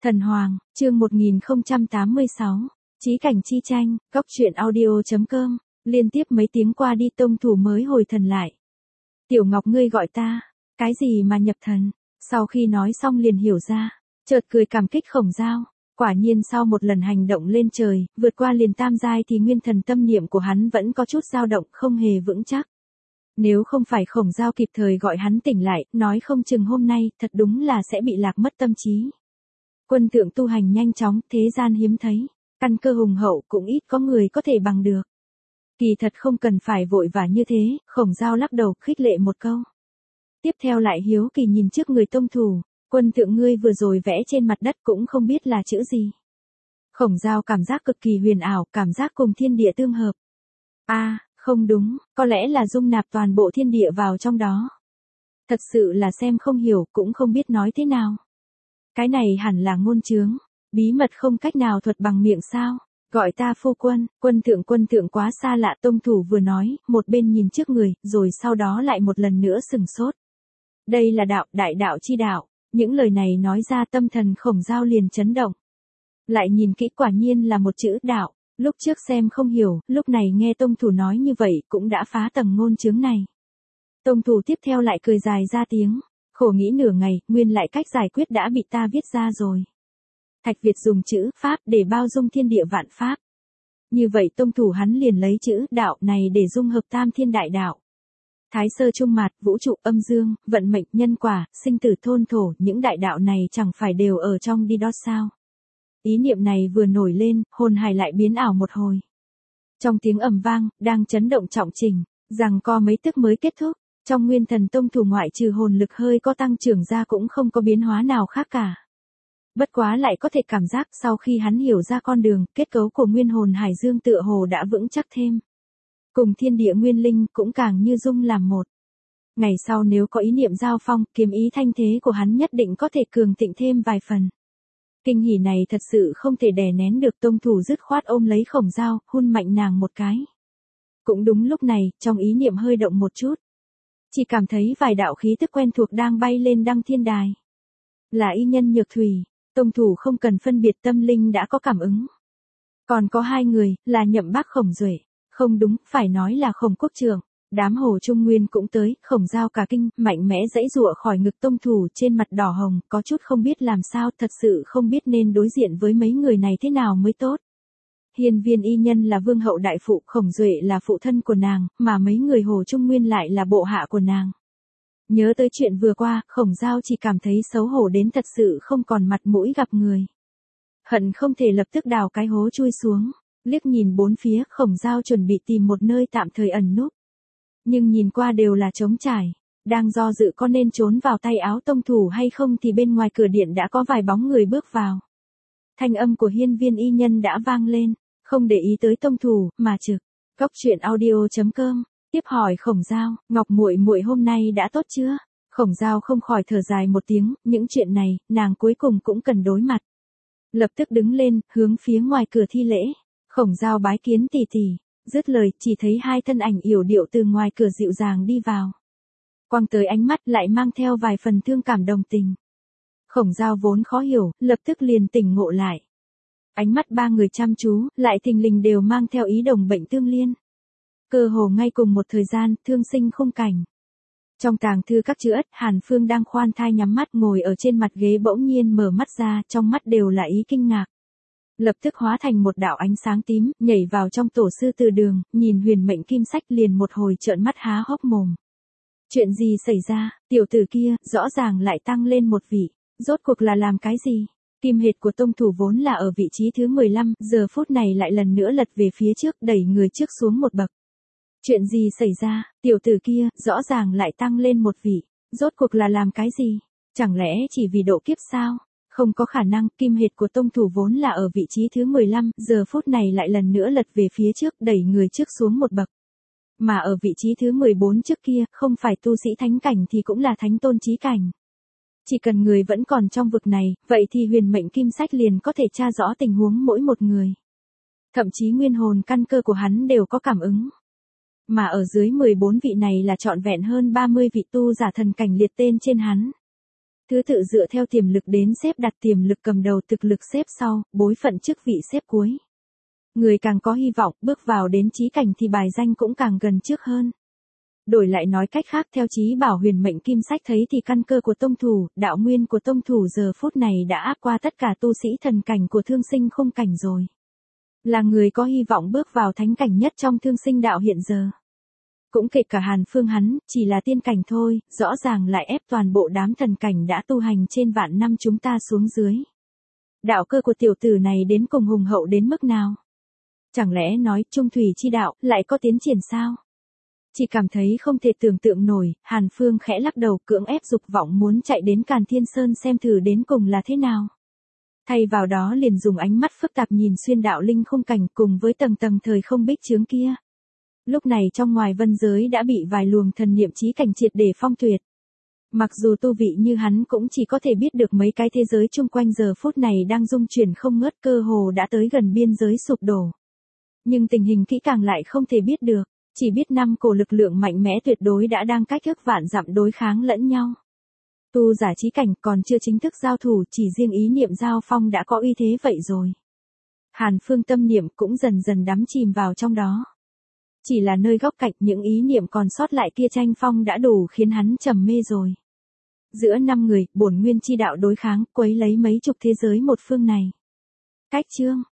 Thần Hoàng, chương 1086, Chí cảnh chi tranh, góc truyện audio.com, liên tiếp mấy tiếng qua đi tông thủ mới hồi thần lại. Tiểu Ngọc ngươi gọi ta, cái gì mà nhập thần, sau khi nói xong liền hiểu ra, chợt cười cảm kích Khổng Dao. Quả nhiên sau một lần hành động lên trời, vượt qua liền tam giai thì nguyên thần tâm niệm của hắn vẫn có chút dao động không hề vững chắc. Nếu không phải Khổng Dao kịp thời gọi hắn tỉnh lại, nói không chừng hôm nay thật đúng là sẽ bị lạc mất tâm trí. Quân tượng tu hành nhanh chóng, thế gian hiếm thấy, căn cơ hùng hậu cũng ít có người có thể bằng được. Kỳ thật không cần phải vội vã như thế, Khổng Dao lắc đầu khích lệ một câu. Tiếp theo lại hiếu kỳ nhìn trước người tông thủ, quân tượng ngươi vừa rồi vẽ trên mặt đất cũng không biết là chữ gì. Khổng Dao cảm giác cực kỳ huyền ảo, cảm giác cùng thiên địa tương hợp. Không đúng, có lẽ là dung nạp toàn bộ thiên địa vào trong đó. Thật sự là xem không hiểu, cũng không biết nói thế nào. Cái này hẳn là ngôn chướng, bí mật không cách nào thuật bằng miệng sao, gọi ta phu quân, quân thượng quá xa lạ tông thủ vừa nói, một bên nhìn trước người, rồi sau đó lại một lần nữa sừng sốt. Đây là đạo, đại đạo chi đạo, những lời này nói ra tâm thần Khổng Dao liền chấn động. Lại nhìn kỹ quả nhiên là một chữ đạo, lúc trước xem không hiểu, lúc này nghe tông thủ nói như vậy cũng đã phá tầng ngôn chướng này. Tông thủ tiếp theo lại cười dài ra tiếng. Khổ nghĩ nửa ngày, nguyên lại cách giải quyết đã bị ta viết ra rồi. Thạch Việt dùng chữ Pháp để bao dung thiên địa vạn Pháp. Như vậy tông thủ hắn liền lấy chữ đạo này để dung hợp tam thiên đại đạo. Thái sơ trung mạt, vũ trụ âm dương, vận mệnh nhân quả, sinh tử thôn thổ, những đại đạo này chẳng phải đều ở trong đi đó sao. Ý niệm này vừa nổi lên, hồn hài lại biến ảo một hồi. Trong tiếng ầm vang, đang chấn động trọng trình, rằng co mấy tức mới kết thúc. Trong nguyên thần tông thủ ngoại trừ hồn lực hơi có tăng trưởng ra cũng không có biến hóa nào khác cả. Bất quá lại có thể cảm giác sau khi hắn hiểu ra con đường, kết cấu của nguyên hồn hải dương tựa hồ đã vững chắc thêm. Cùng thiên địa nguyên linh cũng càng như dung làm một. Ngày sau nếu có ý niệm giao phong, kiếm ý thanh thế của hắn nhất định có thể cường thịnh thêm vài phần. Kinh hỉ này thật sự không thể đè nén được tông thủ dứt khoát ôm lấy Khổng Dao, hun mạnh nàng một cái. Cũng đúng lúc này, trong ý niệm hơi động một chút. Chỉ cảm thấy vài đạo khí tức quen thuộc đang bay lên đăng thiên đài. Là y nhân Nhược Thủy, tông thủ không cần phân biệt tâm linh đã có cảm ứng. Còn có hai người, là Nhậm Bác Khổng Duệ, không đúng, phải nói là Khổng Quốc Trưởng. Đám Hồ Trung Nguyên cũng tới, Khổng Dao cả kinh, mạnh mẽ giãy giụa khỏi ngực tông thủ trên mặt đỏ hồng, có chút không biết làm sao, thật sự không biết nên đối diện với mấy người này thế nào mới tốt. Hiên Viên y nhân là vương hậu đại phụ, Khổng Duệ là phụ thân của nàng, mà mấy người Hồ Trung Nguyên lại là bộ hạ của nàng. Nhớ tới chuyện vừa qua, Khổng Dao chỉ cảm thấy xấu hổ đến thật sự không còn mặt mũi gặp người. Hận không thể lập tức đào cái hố chui xuống, liếc nhìn bốn phía, Khổng Dao chuẩn bị tìm một nơi tạm thời ẩn núp. Nhưng nhìn qua đều là trống trải, đang do dự có nên trốn vào tay áo tông thủ hay không thì bên ngoài cửa điện đã có vài bóng người bước vào. Thanh âm của Hiên Viên y nhân đã vang lên. Không để ý tới tông thủ, mà trực. Góc truyện audio.com, tiếp hỏi Khổng Dao, Ngọc muội muội hôm nay đã tốt chưa? Khổng Dao không khỏi thở dài một tiếng, những chuyện này, nàng cuối cùng cũng cần đối mặt. Lập tức đứng lên, hướng phía ngoài cửa thi lễ. Khổng Dao bái kiến tỷ tỷ, dứt lời, chỉ thấy hai thân ảnh yểu điệu từ ngoài cửa dịu dàng đi vào. Quang tới ánh mắt lại mang theo vài phần thương cảm đồng tình. Khổng Dao vốn khó hiểu, lập tức liền tỉnh ngộ lại. Ánh mắt ba người chăm chú, lại thình lình đều mang theo ý đồng bệnh tương liên. Cơ hồ ngay cùng một thời gian, thương sinh khung cảnh. Trong tàng thư các chữ ất, Hàn Phương đang khoan thai nhắm mắt ngồi ở trên mặt ghế bỗng nhiên mở mắt ra, trong mắt đều là ý kinh ngạc. Lập tức hóa thành một đạo ánh sáng tím, nhảy vào trong tổ sư từ đường, nhìn huyền mệnh kim sách liền một hồi trợn mắt há hốc mồm. Chuyện gì xảy ra, tiểu tử kia, rõ ràng lại tăng lên một vị, rốt cuộc là làm cái gì? Kim hệt của tông thủ vốn là ở vị trí thứ 15, giờ phút này lại lần nữa lật về phía trước, đẩy người trước xuống một bậc. Chuyện gì xảy ra, tiểu tử kia, rõ ràng lại tăng lên một vị, rốt cuộc là làm cái gì? Chẳng lẽ chỉ vì độ kiếp sao? Không có khả năng, kim hệt của tông thủ vốn là ở vị trí thứ 15, giờ phút này lại lần nữa lật về phía trước, đẩy người trước xuống một bậc. Mà ở vị trí thứ 14 trước kia, không phải tu sĩ thánh cảnh thì cũng là thánh tôn chí cảnh. Chỉ cần người vẫn còn trong vực này, vậy thì huyền mệnh kim sách liền có thể tra rõ tình huống mỗi một người. Thậm chí nguyên hồn căn cơ của hắn đều có cảm ứng. Mà ở dưới 14 vị này là trọn vẹn hơn 30 vị tu giả thần cảnh liệt tên trên hắn. Thứ tự dựa theo tiềm lực đến xếp đặt, tiềm lực cầm đầu, thực lực xếp sau, bối phận chức vị xếp cuối. Người càng có hy vọng bước vào đến chí cảnh thì bài danh cũng càng gần trước hơn. Đổi lại nói cách khác, theo Chí Bảo huyền mệnh kim sách thấy thì căn cơ của tông thủ, đạo nguyên của tông thủ giờ phút này đã áp qua tất cả tu sĩ thần cảnh của thương sinh khung cảnh rồi. Là người có hy vọng bước vào thánh cảnh nhất trong thương sinh đạo hiện giờ. Cũng kể cả Hàn Phương hắn, chỉ là tiên cảnh thôi, rõ ràng lại ép toàn bộ đám thần cảnh đã tu hành trên vạn năm chúng ta xuống dưới. Đạo cơ của tiểu tử này đến cùng hùng hậu đến mức nào? Chẳng lẽ nói trung thủy chi đạo lại có tiến triển sao? Chỉ cảm thấy không thể tưởng tượng nổi, Hàn Phương khẽ lắc đầu cưỡng ép dục vọng muốn chạy đến Càn Thiên Sơn xem thử đến cùng là thế nào. Thay vào đó liền dùng ánh mắt phức tạp nhìn xuyên đạo linh khung cảnh cùng với tầng tầng thời không bích chướng kia. Lúc này trong ngoài vân giới đã bị vài luồng thần niệm chí cảnh triệt để phong tuyệt. Mặc dù tu vị như hắn cũng chỉ có thể biết được mấy cái thế giới chung quanh giờ phút này đang rung chuyển không ngớt, cơ hồ đã tới gần biên giới sụp đổ. Nhưng tình hình kỹ càng lại không thể biết được, chỉ biết năm cổ lực lượng mạnh mẽ tuyệt đối đã đang cách ức vạn dặm đối kháng lẫn nhau. Tu giả chí cảnh còn chưa chính thức giao thủ, chỉ riêng ý niệm giao phong đã có uy thế vậy rồi. Hàn Phương tâm niệm cũng dần dần đắm chìm vào trong đó. Chỉ là nơi góc cạnh những ý niệm còn sót lại kia tranh phong đã đủ khiến hắn trầm mê rồi. Giữa 5 người, bổn nguyên chi đạo đối kháng, quấy lấy mấy chục thế giới một phương này. Cách chương